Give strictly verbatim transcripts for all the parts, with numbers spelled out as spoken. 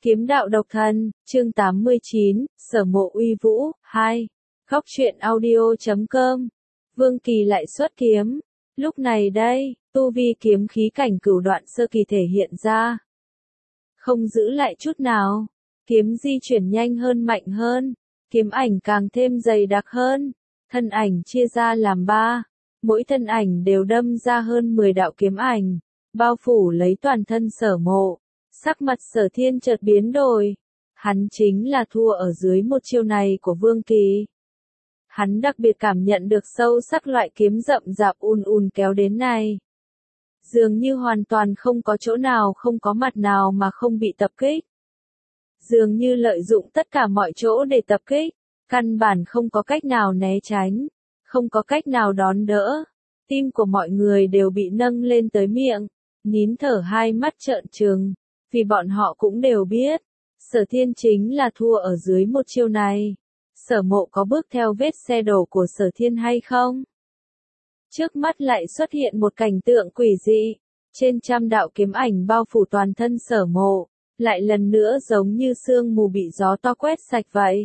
Kiếm đạo độc thân, chương tám mươi chín, Sở Mộ uy vũ, hai. Góc truyện audio chấm com. Vương Kỳ lại xuất kiếm. Lúc này đây, tu vi kiếm khí cảnh cửu đoạn sơ kỳ thể hiện ra. Không giữ lại chút nào. Kiếm di chuyển nhanh hơn mạnh hơn. Kiếm ảnh càng thêm dày đặc hơn. Thân ảnh chia ra làm ba. Mỗi thân ảnh đều đâm ra hơn mười đạo kiếm ảnh. Bao phủ lấy toàn thân Sở Mộ. Sắc mặt Sở Thiên chợt biến đổi. Hắn chính là thua ở dưới một chiêu này của Vương Kỳ. Hắn đặc biệt cảm nhận được sâu sắc loại kiếm rậm rạp ùn ùn kéo đến này. Dường như hoàn toàn không có chỗ nào không có mặt nào mà không bị tập kích. Dường như lợi dụng tất cả mọi chỗ để tập kích. Căn bản không có cách nào né tránh. Không có cách nào đón đỡ. Tim của mọi người đều bị nâng lên tới miệng. Nín thở hai mắt trợn trừng. Vì bọn họ cũng đều biết, Sở Thiên chính là thua ở dưới một chiêu này. Sở Mộ có bước theo vết xe đổ của Sở Thiên hay không? Trước mắt lại xuất hiện một cảnh tượng quỷ dị. Trên trăm đạo kiếm ảnh bao phủ toàn thân Sở Mộ, lại lần nữa giống như sương mù bị gió to quét sạch vậy.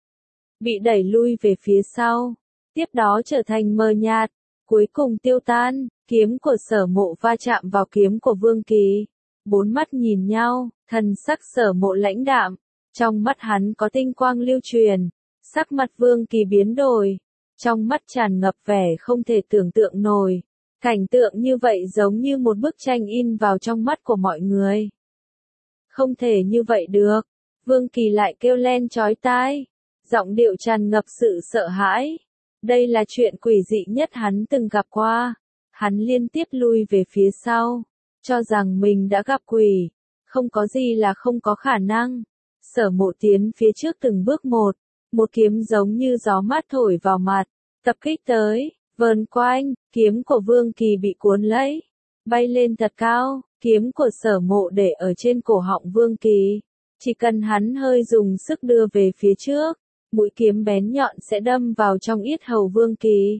Bị đẩy lui về phía sau, tiếp đó trở thành mờ nhạt, cuối cùng tiêu tan. Kiếm của Sở Mộ va chạm vào kiếm của Vương Kỳ. Bốn mắt nhìn nhau, thần sắc Sở Mộ lãnh đạm, trong mắt hắn có tinh quang lưu truyền, sắc mặt Vương Kỳ biến đổi, trong mắt tràn ngập vẻ không thể tưởng tượng nổi, cảnh tượng như vậy giống như một bức tranh in vào trong mắt của mọi người. Không thể như vậy được, Vương Kỳ lại kêu lên chói tai, giọng điệu tràn ngập sự sợ hãi, đây là chuyện quỷ dị nhất hắn từng gặp qua, hắn liên tiếp lui về phía sau. Cho rằng mình đã gặp quỷ, không có gì là không có khả năng. Sở Mộ tiến phía trước từng bước một, một kiếm giống như gió mát thổi vào mặt, tập kích tới, vờn quanh, kiếm của Vương Kỳ bị cuốn lấy, bay lên thật cao, kiếm của Sở Mộ để ở trên cổ họng Vương Kỳ, chỉ cần hắn hơi dùng sức đưa về phía trước, mũi kiếm bén nhọn sẽ đâm vào trong yết hầu Vương Kỳ,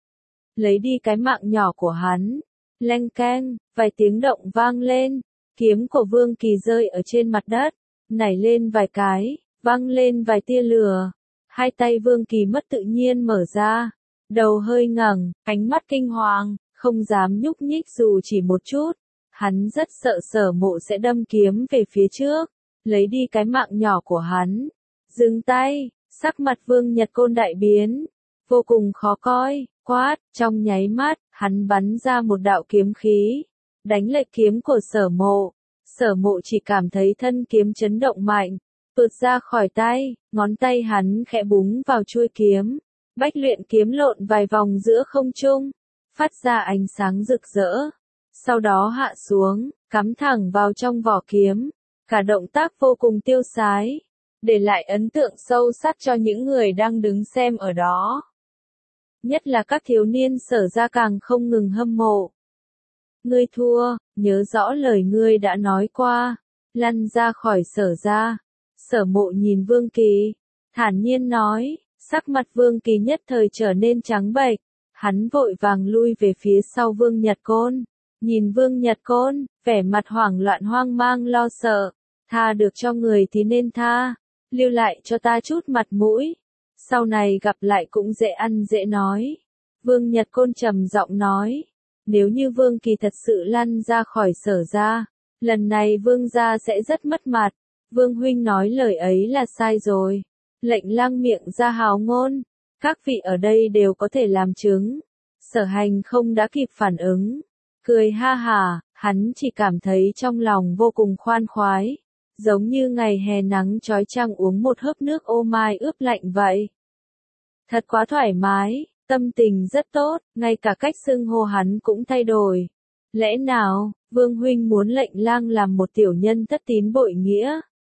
lấy đi cái mạng nhỏ của hắn. Leng keng, vài tiếng động vang lên, kiếm của Vương Kỳ rơi ở trên mặt đất, nảy lên vài cái, văng lên vài tia lửa. Hai tay Vương Kỳ mất tự nhiên mở ra, đầu hơi ngẩng, ánh mắt kinh hoàng, không dám nhúc nhích dù chỉ một chút. Hắn rất sợ Sở Mộ sẽ đâm kiếm về phía trước, lấy đi cái mạng nhỏ của hắn. Dừng tay, sắc mặt Vương Nhật Côn đại biến, vô cùng khó coi, quát, trong nháy mắt. Hắn bắn ra một đạo kiếm khí, đánh lệch kiếm của Sở Mộ. Sở Mộ chỉ cảm thấy thân kiếm chấn động mạnh, tuột ra khỏi tay, ngón tay hắn khẽ búng vào chuôi kiếm. Bách luyện kiếm lộn vài vòng giữa không trung, phát ra ánh sáng rực rỡ. Sau đó hạ xuống, cắm thẳng vào trong vỏ kiếm. Cả động tác vô cùng tiêu sái, để lại ấn tượng sâu sắc cho những người đang đứng xem ở đó. Nhất là các thiếu niên Sở ra càng không ngừng hâm mộ. Ngươi thua, nhớ rõ lời ngươi đã nói qua, lăn ra khỏi Sở ra. Sở Mộ nhìn Vương Kỳ, thản nhiên nói, sắc mặt Vương Kỳ nhất thời trở nên trắng bệch, hắn vội vàng lui về phía sau Vương Nhật Côn, nhìn Vương Nhật Côn, vẻ mặt hoảng loạn hoang mang lo sợ, tha được cho người thì nên tha, lưu lại cho ta chút mặt mũi. Sau này gặp lại cũng dễ ăn dễ nói. Vương Nhật Côn trầm giọng nói. Nếu như Vương Kỳ thật sự lăn ra khỏi Sở ra, lần này Vương gia sẽ rất mất mặt. Vương huynh nói lời ấy là sai rồi. Lệnh Lăng miệng ra hào ngôn. Các vị ở đây đều có thể làm chứng. Sở Hành không đã kịp phản ứng. Cười ha hà, hắn chỉ cảm thấy trong lòng vô cùng khoan khoái. Giống như ngày hè nắng chói chang uống một hớp nước ô mai ướp lạnh vậy. Thật quá thoải mái, tâm tình rất tốt, ngay cả cách xưng hô hắn cũng thay đổi. Lẽ nào, Vương huynh muốn lệnh Lang làm một tiểu nhân thất tín bội nghĩa?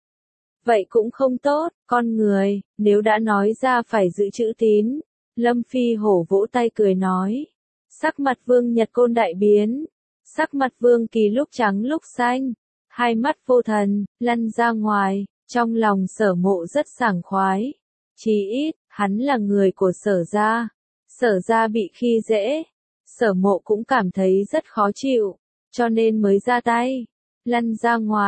Vậy cũng không tốt, con người, nếu đã nói ra phải giữ chữ tín. Lâm Phi Hổ vỗ tay cười nói. Sắc mặt Vương Nhật Côn đại biến. Sắc mặt Vương Kỳ lúc trắng lúc xanh. Hai mắt vô thần, lăn ra ngoài, trong lòng Sở Mộ rất sảng khoái. Chí ít, hắn là người của Sở ra. Sở ra bị khi dễ. Sở Mộ cũng cảm thấy rất khó chịu, cho nên mới ra tay. Lăn ra ngoài,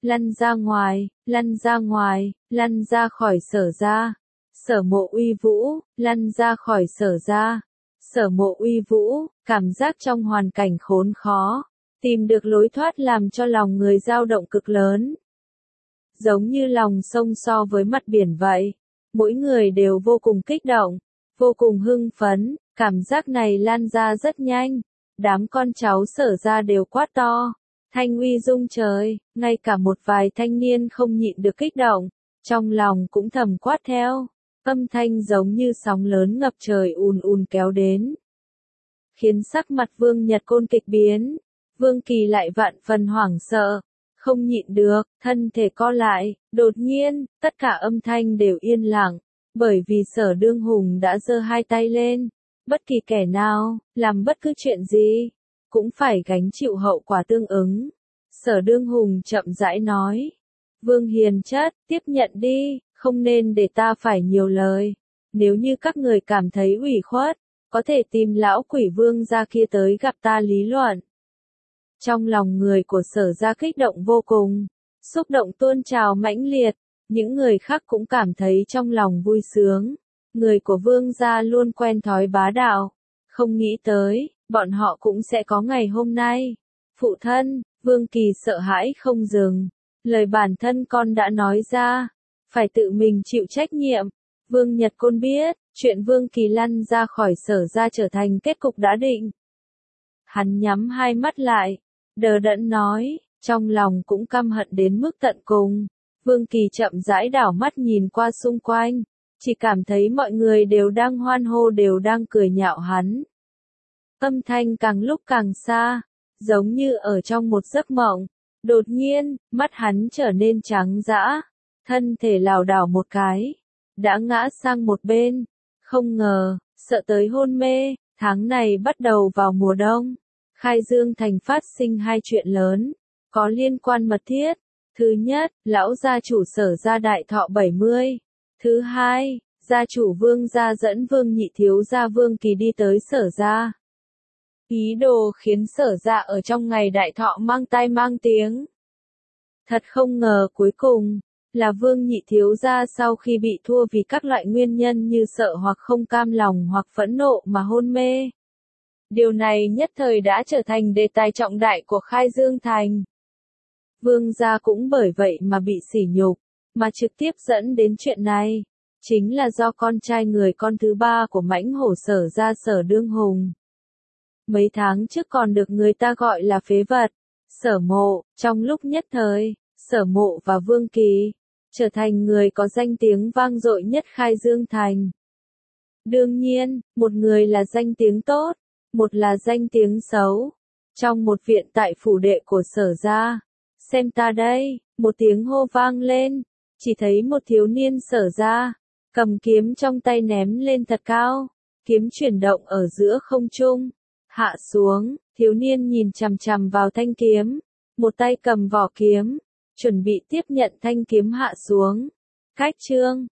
lăn ra ngoài, lăn ra ngoài, lăn ra khỏi Sở gia. Sở Mộ Uy Vũ, lăn ra khỏi Sở gia. Sở Mộ Uy Vũ, cảm giác trong hoàn cảnh khốn khó, tìm được lối thoát làm cho lòng người dao động cực lớn. Giống như lòng sông so với mặt biển vậy, mỗi người đều vô cùng kích động, vô cùng hưng phấn, cảm giác này lan ra rất nhanh. Đám con cháu Sở gia đều quát to, thanh uy rung trời, ngay cả một vài thanh niên không nhịn được kích động, trong lòng cũng thầm quát theo, âm thanh giống như sóng lớn ngập trời ùn ùn kéo đến. Khiến sắc mặt Vương Nhật Côn kịch biến, Vương Kỳ lại vạn phần hoảng sợ, không nhịn được, thân thể co lại, đột nhiên, tất cả âm thanh đều yên lặng, bởi vì Sở Đương Hùng đã giơ hai tay lên, bất kỳ kẻ nào, làm bất cứ chuyện gì, cũng phải gánh chịu hậu quả tương ứng. Sở Đương Hùng chậm rãi nói, Vương Hiền Chất, tiếp nhận đi, không nên để ta phải nhiều lời, nếu như các người cảm thấy ủy khuất, có thể tìm lão quỷ Vương gia kia tới gặp ta lý luận. Trong lòng người của Sở gia kích động vô cùng, xúc động tuôn trào mãnh liệt, những người khác cũng cảm thấy trong lòng vui sướng. Người của Vương gia luôn quen thói bá đạo, không nghĩ tới, bọn họ cũng sẽ có ngày hôm nay. Phụ thân, Vương Kỳ sợ hãi không dừng, lời bản thân con đã nói ra, phải tự mình chịu trách nhiệm. Vương Nhật Côn biết, chuyện Vương Kỳ lăn ra khỏi Sở gia trở thành kết cục đã định. Hắn nhắm hai mắt lại, đờ đẫn nói, trong lòng cũng căm hận đến mức tận cùng. Vương Kỳ chậm rãi đảo mắt nhìn qua xung quanh, chỉ cảm thấy mọi người đều đang hoan hô, đều đang cười nhạo hắn. Âm thanh càng lúc càng xa, giống như ở trong một giấc mộng. Đột nhiên, mắt hắn trở nên trắng dã, thân thể lảo đảo một cái, đã ngã sang một bên. Không ngờ, sợ tới hôn mê, tháng này bắt đầu vào mùa đông. Khai Dương thành phát sinh hai chuyện lớn, có liên quan mật thiết. Thứ nhất, lão gia chủ Sở gia đại thọ bảy mươi. Thứ hai, gia chủ Vương gia dẫn Vương nhị thiếu gia Vương Kỳ đi tới Sở gia. Ý đồ khiến Sở gia ở trong ngày đại thọ mang tai mang tiếng. Thật không ngờ cuối cùng, là Vương nhị thiếu gia sau khi bị thua vì các loại nguyên nhân như sợ hoặc không cam lòng hoặc phẫn nộ mà hôn mê. Điều này nhất thời đã trở thành đề tài trọng đại của Khai Dương thành. Vương gia cũng bởi vậy mà bị sỉ nhục, mà trực tiếp dẫn đến chuyện này, chính là do con trai người con thứ ba của mãnh hổ Sở gia Sở Đương Hùng. Mấy tháng trước còn được người ta gọi là phế vật, Sở Mộ, trong lúc nhất thời, Sở Mộ và Vương Kỳ, trở thành người có danh tiếng vang dội nhất Khai Dương thành. Đương nhiên, một người là danh tiếng tốt, một là danh tiếng xấu. Trong một viện tại phủ đệ của Sở gia, xem ta đây, một tiếng hô vang lên, chỉ thấy một thiếu niên Sở gia, cầm kiếm trong tay ném lên thật cao, kiếm chuyển động ở giữa không trung, hạ xuống, thiếu niên nhìn chằm chằm vào thanh kiếm, một tay cầm vỏ kiếm, chuẩn bị tiếp nhận thanh kiếm hạ xuống. Cách chương